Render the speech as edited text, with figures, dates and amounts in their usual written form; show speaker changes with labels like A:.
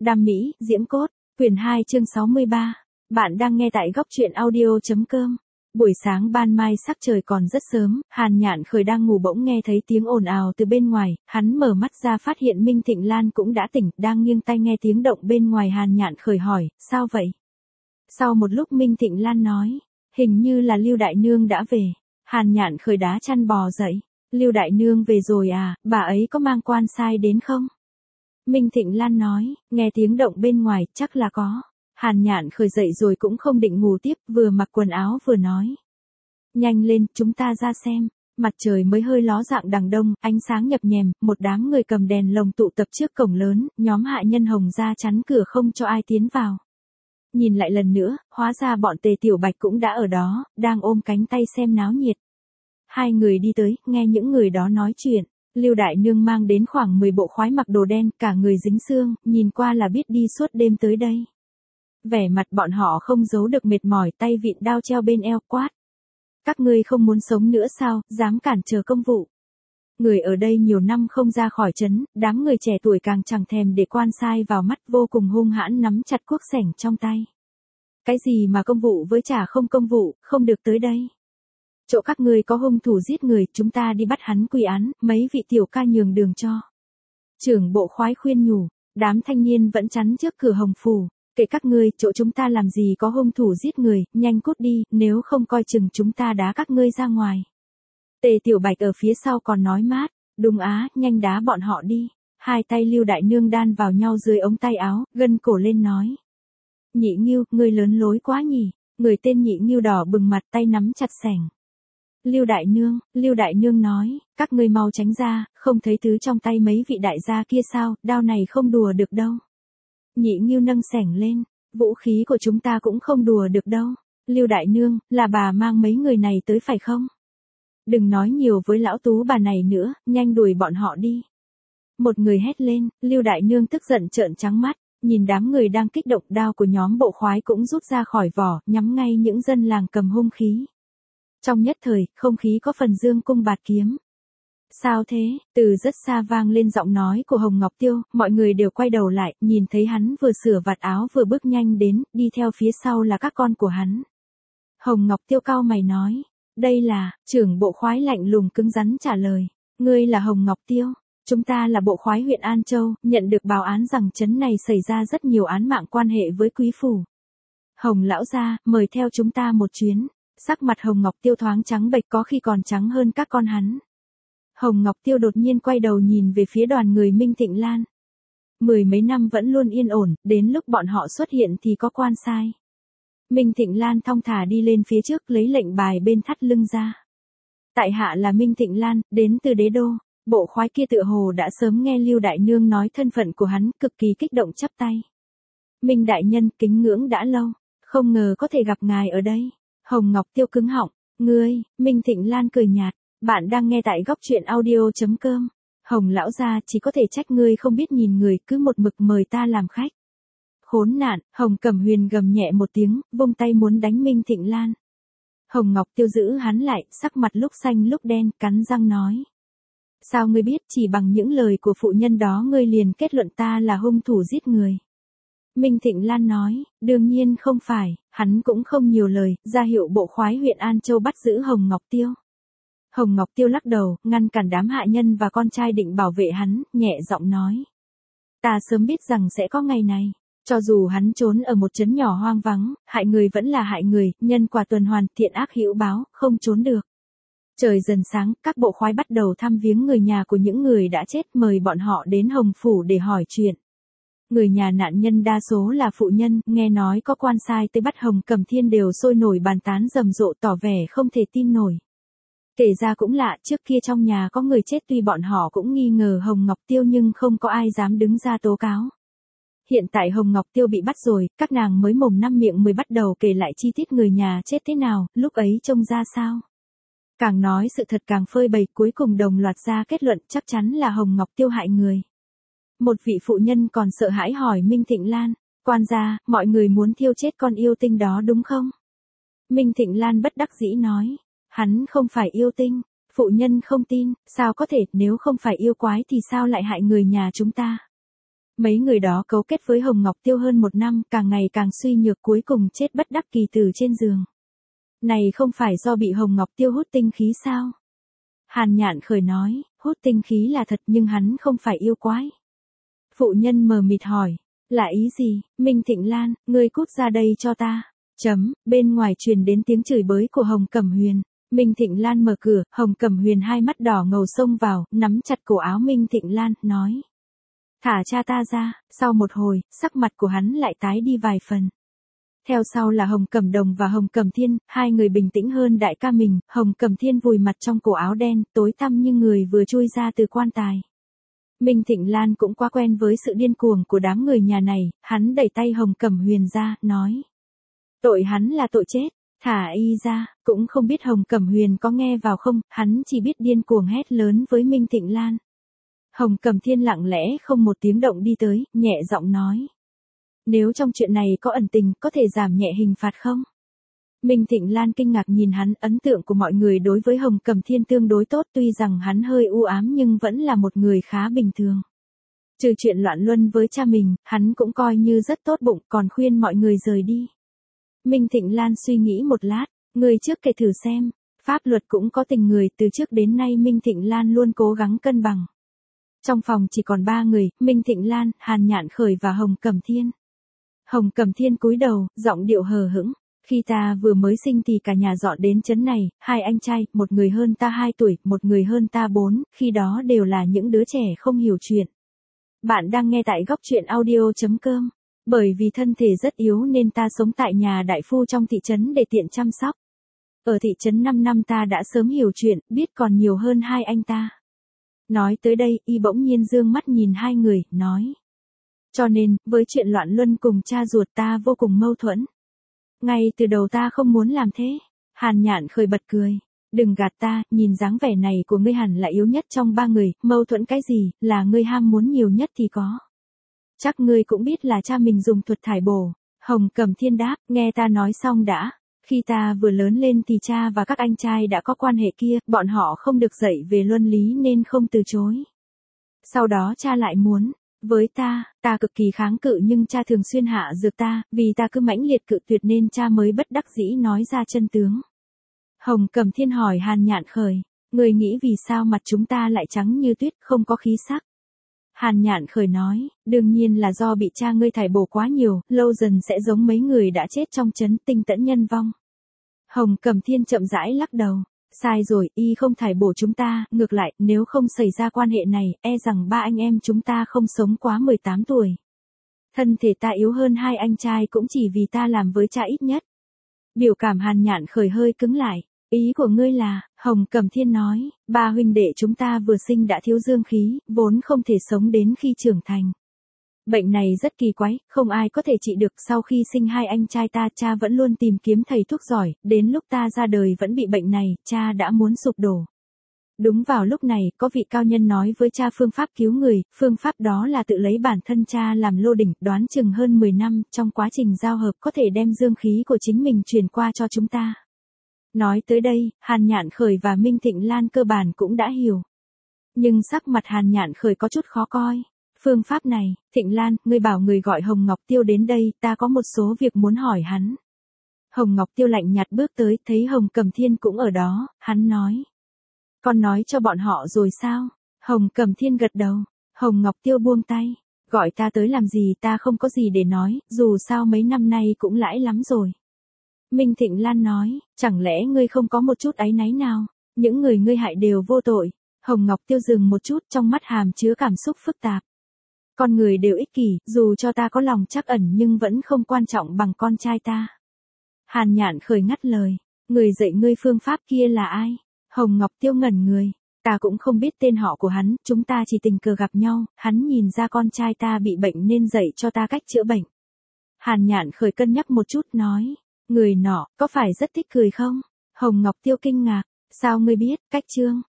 A: Đam mỹ, diễm cốt, quyển 2 chương 63. Bạn đang nghe tại góc truyện audio.com. Buổi sáng ban mai sắc trời còn rất sớm, Hàn Nhạn Khởi đang ngủ bỗng nghe thấy tiếng ồn ào từ bên ngoài, hắn mở mắt ra phát hiện Minh Thịnh Lan cũng đã tỉnh, đang nghiêng tai nghe tiếng động bên ngoài. Hàn Nhạn Khởi hỏi, sao vậy? Sau một lúc Minh Thịnh Lan nói, hình như là Lưu Đại Nương đã về. Hàn Nhạn Khởi đá chăn bò dậy, Lưu Đại Nương về rồi à, bà ấy có mang quan sai đến không? Minh Thịnh Lan nói, nghe tiếng động bên ngoài, chắc là có. Hàn Nhạn Khởi dậy rồi cũng không định ngủ tiếp, vừa mặc quần áo vừa nói. Nhanh lên, chúng ta ra xem. Mặt trời mới hơi ló dạng đằng đông, ánh sáng nhập nhèm, một đám người cầm đèn lồng tụ tập trước cổng lớn, nhóm hạ nhân Hồng ra chắn cửa không cho ai tiến vào. Nhìn lại lần nữa, hóa ra bọn Tề Tiểu Bạch cũng đã ở đó, đang ôm cánh tay xem náo nhiệt. Hai người đi tới, nghe những người đó nói chuyện. Lưu Đại Nương mang đến khoảng 10 bộ khoái mặc đồ đen, cả người dính xương, nhìn qua là biết đi suốt đêm tới đây. Vẻ mặt bọn họ không giấu được mệt mỏi, tay vịn đao treo bên eo, quát. Các ngươi không muốn sống nữa sao, dám cản trở công vụ. Người ở đây nhiều năm không ra khỏi trấn, đám người trẻ tuổi càng chẳng thèm để quan sai vào mắt, vô cùng hung hãn nắm chặt cuốc sẻng trong tay. Cái gì mà công vụ với chả không công vụ, không được tới đây. Chỗ các ngươi có hung thủ giết người, chúng ta đi bắt hắn quy án, mấy vị tiểu ca nhường đường cho. Trưởng bộ khoái khuyên nhủ, đám thanh niên vẫn chắn trước cửa Hồng Phủ, kệ các ngươi, chỗ chúng ta làm gì có hung thủ giết người, nhanh cút đi, nếu không coi chừng chúng ta đá các ngươi ra ngoài. Tề Tiểu Bạch ở phía sau còn nói mát, đúng á, nhanh đá bọn họ đi. Hai tay Lưu Đại Nương đan vào nhau dưới ống tay áo, gân cổ lên nói. Nhị Ngưu, ngươi lớn lối quá nhỉ, người tên Nhị Ngưu đỏ bừng mặt, tay nắm chặt sẻng. Lưu Đại Nương nói, các ngươi mau tránh ra, không thấy thứ trong tay mấy vị đại gia kia sao, đao này không đùa được đâu. Nhị Ngưu nâng sẻng lên, vũ khí của chúng ta cũng không đùa được đâu. Lưu Đại Nương, là bà mang mấy người này tới phải không? Đừng nói nhiều với lão tú bà này nữa, nhanh đuổi bọn họ đi. Một người hét lên, Lưu Đại Nương tức giận trợn trắng mắt, nhìn đám người đang kích động, đao của nhóm bộ khoái cũng rút ra khỏi vỏ, nhắm ngay những dân làng cầm hung khí. Trong nhất thời, không khí có phần dương cung bạt kiếm. Sao thế? Từ rất xa vang lên giọng nói của Hồng Ngọc Tiêu, mọi người đều quay đầu lại, nhìn thấy hắn vừa sửa vạt áo vừa bước nhanh đến, đi theo phía sau là các con của hắn. Hồng Ngọc Tiêu cau mày nói, đây là, trưởng bộ khoái lạnh lùng cứng rắn trả lời, ngươi là Hồng Ngọc Tiêu, chúng ta là bộ khoái huyện An Châu, nhận được báo án rằng trấn này xảy ra rất nhiều án mạng quan hệ với quý phủ. Hồng lão gia, mời theo chúng ta một chuyến. Sắc mặt Hồng Ngọc Tiêu thoáng trắng bệch, có khi còn trắng hơn các con hắn. Hồng Ngọc Tiêu đột nhiên quay đầu nhìn về phía đoàn người Minh Thịnh Lan. Mười mấy năm vẫn luôn yên ổn, đến lúc bọn họ xuất hiện thì có quan sai. Minh Thịnh Lan thong thả đi lên phía trước, lấy lệnh bài bên thắt lưng ra. Tại hạ là Minh Thịnh Lan, đến từ Đế Đô. Bộ khoái kia tựa hồ đã sớm nghe Lưu Đại Nương nói thân phận của hắn, cực kỳ kích động chắp tay. Minh đại nhân, kính ngưỡng đã lâu, không ngờ có thể gặp ngài ở đây. Hồng Ngọc Tiêu cứng họng, ngươi, Minh Thịnh Lan cười nhạt, bạn đang nghe tại góc truyện audio.com. Hồng lão gia, chỉ có thể trách ngươi không biết nhìn người, cứ một mực mời ta làm khách. Khốn nạn, Hồng Cẩm Huyền gầm nhẹ một tiếng, vung tay muốn đánh Minh Thịnh Lan. Hồng Ngọc Tiêu giữ hắn lại, sắc mặt lúc xanh lúc đen, cắn răng nói. Sao ngươi biết, chỉ bằng những lời của phụ nhân đó ngươi liền kết luận ta là hung thủ giết người? Minh Thịnh Lan nói, đương nhiên không phải, hắn cũng không nhiều lời, ra hiệu bộ khoái huyện An Châu bắt giữ Hồng Ngọc Tiêu. Hồng Ngọc Tiêu lắc đầu, ngăn cản đám hạ nhân và con trai định bảo vệ hắn, nhẹ giọng nói. Ta sớm biết rằng sẽ có ngày này, cho dù hắn trốn ở một trấn nhỏ hoang vắng, hại người vẫn là hại người, nhân quả tuần hoàn, thiện ác hữu báo, không trốn được. Trời dần sáng, các bộ khoái bắt đầu thăm viếng người nhà của những người đã chết, mời bọn họ đến Hồng Phủ để hỏi chuyện. Người nhà nạn nhân đa số là phụ nhân, nghe nói có quan sai tới bắt Hồng Cẩm Thiên đều sôi nổi bàn tán rầm rộ, tỏ vẻ không thể tin nổi. Kể ra cũng lạ, trước kia trong nhà có người chết, tuy bọn họ cũng nghi ngờ Hồng Ngọc Tiêu nhưng không có ai dám đứng ra tố cáo. Hiện tại Hồng Ngọc Tiêu bị bắt rồi, các nàng mới mồm năm miệng mới bắt đầu kể lại chi tiết người nhà chết thế nào, lúc ấy trông ra sao. Càng nói sự thật càng phơi bày, cuối cùng đồng loạt ra kết luận chắc chắn là Hồng Ngọc Tiêu hại người. Một vị phụ nhân còn sợ hãi hỏi Minh Thịnh Lan, quan gia, mọi người muốn thiêu chết con yêu tinh đó đúng không? Minh Thịnh Lan bất đắc dĩ nói, hắn không phải yêu tinh. Phụ nhân không tin, sao có thể, nếu không phải yêu quái thì sao lại hại người nhà chúng ta? Mấy người đó cấu kết với Hồng Ngọc Tiêu hơn 1 năm, càng ngày càng suy nhược, cuối cùng chết bất đắc kỳ tử trên giường. Này không phải do bị Hồng Ngọc Tiêu hút tinh khí sao? Hàn Nhạn Khởi nói, hút tinh khí là thật nhưng hắn không phải yêu quái. Phụ nhân mờ mịt hỏi, là ý gì? Minh Thịnh Lan, ngươi cút ra đây cho ta. Bên ngoài truyền đến tiếng chửi bới của Hồng Cẩm Huyền. Minh Thịnh Lan mở cửa, Hồng Cẩm Huyền hai mắt đỏ ngầu xông vào, nắm chặt cổ áo Minh Thịnh Lan, nói. Thả cha ta ra. Sau một hồi, sắc mặt của hắn lại tái đi vài phần. Theo sau là Hồng Cẩm Đồng và Hồng Cẩm Thiên, hai người bình tĩnh hơn đại ca mình. Hồng Cẩm Thiên vùi mặt trong cổ áo đen, tối tăm như người vừa chui ra từ quan tài. Minh Thịnh Lan cũng quá quen với sự điên cuồng của đám người nhà này, hắn đẩy tay Hồng Cẩm Huyền ra, nói. Tội hắn là tội chết, thả y ra. Cũng không biết Hồng Cẩm Huyền có nghe vào không, hắn chỉ biết điên cuồng hét lớn với Minh Thịnh Lan. Hồng Cẩm Thiên lặng lẽ không một tiếng động đi tới, nhẹ giọng nói. Nếu trong chuyện này có ẩn tình, có thể giảm nhẹ hình phạt không? Minh Thịnh Lan kinh ngạc nhìn hắn, ấn tượng của mọi người đối với Hồng Cẩm Thiên tương đối tốt, tuy rằng hắn hơi u ám nhưng vẫn là một người khá bình thường. Trừ chuyện loạn luân với cha mình, hắn cũng coi như rất tốt bụng, còn khuyên mọi người rời đi. Minh Thịnh Lan suy nghĩ một lát, người trước kể thử xem, pháp luật cũng có tình người, từ trước đến nay Minh Thịnh Lan luôn cố gắng cân bằng. Trong phòng chỉ còn 3 người, Minh Thịnh Lan, Hàn Nhạn Khởi và Hồng Cẩm Thiên. Hồng Cẩm Thiên cúi đầu, giọng điệu hờ hững. Khi ta vừa mới sinh thì cả nhà dọn đến trấn này, 2 anh trai, một người hơn ta 2 tuổi, một người hơn ta 4, khi đó đều là những đứa trẻ không hiểu chuyện. Bạn đang nghe tại góc truyện audio.com. Bởi vì thân thể rất yếu nên ta sống tại nhà đại phu trong thị trấn để tiện chăm sóc. Ở thị trấn 5 năm ta đã sớm hiểu chuyện, biết còn nhiều hơn 2 anh ta. Nói tới đây, y bỗng nhiên dương mắt nhìn 2 người, nói. Cho nên, với chuyện loạn luân cùng cha ruột ta vô cùng mâu thuẫn. Ngay từ đầu ta không muốn làm thế. Hàn Nhạn Khởi bật cười. Đừng gạt ta, nhìn dáng vẻ này của ngươi hẳn là yếu nhất trong 3 người, mâu thuẫn cái gì, là ngươi ham muốn nhiều nhất thì có. Chắc ngươi cũng biết là cha mình dùng thuật thải bổ. Hồng Cẩm Thiên đáp, nghe ta nói xong đã. Khi ta vừa lớn lên thì cha và các anh trai đã có quan hệ kia, bọn họ không được dạy về luân lý nên không từ chối. Sau đó cha lại muốn. Với ta cực kỳ kháng cự nhưng cha thường xuyên hạ dược ta, vì ta cứ mãnh liệt cự tuyệt nên cha mới bất đắc dĩ nói ra chân tướng. Hồng Cẩm Thiên hỏi Hàn Nhạn Khởi, người nghĩ vì sao mặt chúng ta lại trắng như tuyết, không có khí sắc? Hàn Nhạn Khởi nói, đương nhiên là do bị cha ngươi thải bổ quá nhiều, lâu dần sẽ giống mấy người đã chết trong trấn Tinh Tẫn nhân vong. Hồng Cẩm Thiên chậm rãi lắc đầu. Sai rồi, y không thải bổ chúng ta, ngược lại, nếu không xảy ra quan hệ này, e rằng 3 anh em chúng ta không sống quá 18 tuổi. Thân thể ta yếu hơn 2 anh trai cũng chỉ vì ta làm với cha ít nhất. Biểu cảm Hàn Nhạn Khởi hơi cứng lại. Ý của ngươi là, Hồng Cẩm Thiên nói, 3 huynh đệ chúng ta vừa sinh đã thiếu dương khí, vốn không thể sống đến khi trưởng thành. Bệnh này rất kỳ quái, không ai có thể trị được. Sau khi sinh 2 anh trai ta, cha vẫn luôn tìm kiếm thầy thuốc giỏi, đến lúc ta ra đời vẫn bị bệnh này, cha đã muốn sụp đổ. Đúng vào lúc này, có vị cao nhân nói với cha phương pháp cứu người, phương pháp đó là tự lấy bản thân cha làm lô đỉnh, đoán chừng hơn 10 năm, trong quá trình giao hợp có thể đem dương khí của chính mình truyền qua cho chúng ta. Nói tới đây, Hàn Nhạn Khởi và Minh Thịnh Lan cơ bản cũng đã hiểu. Nhưng sắc mặt Hàn Nhạn Khởi có chút khó coi. Phương pháp này, Thịnh Lan, ngươi bảo người gọi Hồng Ngọc Tiêu đến đây, ta có một số việc muốn hỏi hắn. Hồng Ngọc Tiêu lạnh nhạt bước tới, thấy Hồng Cẩm Thiên cũng ở đó, hắn nói. Con nói cho bọn họ rồi sao? Hồng Cẩm Thiên gật đầu. Hồng Ngọc Tiêu buông tay. Gọi ta tới làm gì, ta không có gì để nói, dù sao mấy năm nay cũng lãi lắm rồi. Minh Thịnh Lan nói, chẳng lẽ ngươi không có một chút áy náy nào? Những người ngươi hại đều vô tội. Hồng Ngọc Tiêu dừng một chút, trong mắt hàm chứa cảm xúc phức tạp. Con người đều ích kỷ, dù cho ta có lòng trắc ẩn nhưng vẫn không quan trọng bằng con trai ta. Hàn Nhạn Khởi ngắt lời, người dạy ngươi phương pháp kia là ai? Hồng Ngọc Tiêu ngẩn người, ta cũng không biết tên họ của hắn, chúng ta chỉ tình cờ gặp nhau, hắn nhìn ra con trai ta bị bệnh nên dạy cho ta cách chữa bệnh. Hàn Nhạn Khởi cân nhắc một chút nói, người nọ, có phải rất thích cười không? Hồng Ngọc Tiêu kinh ngạc, sao ngươi biết, cách chương?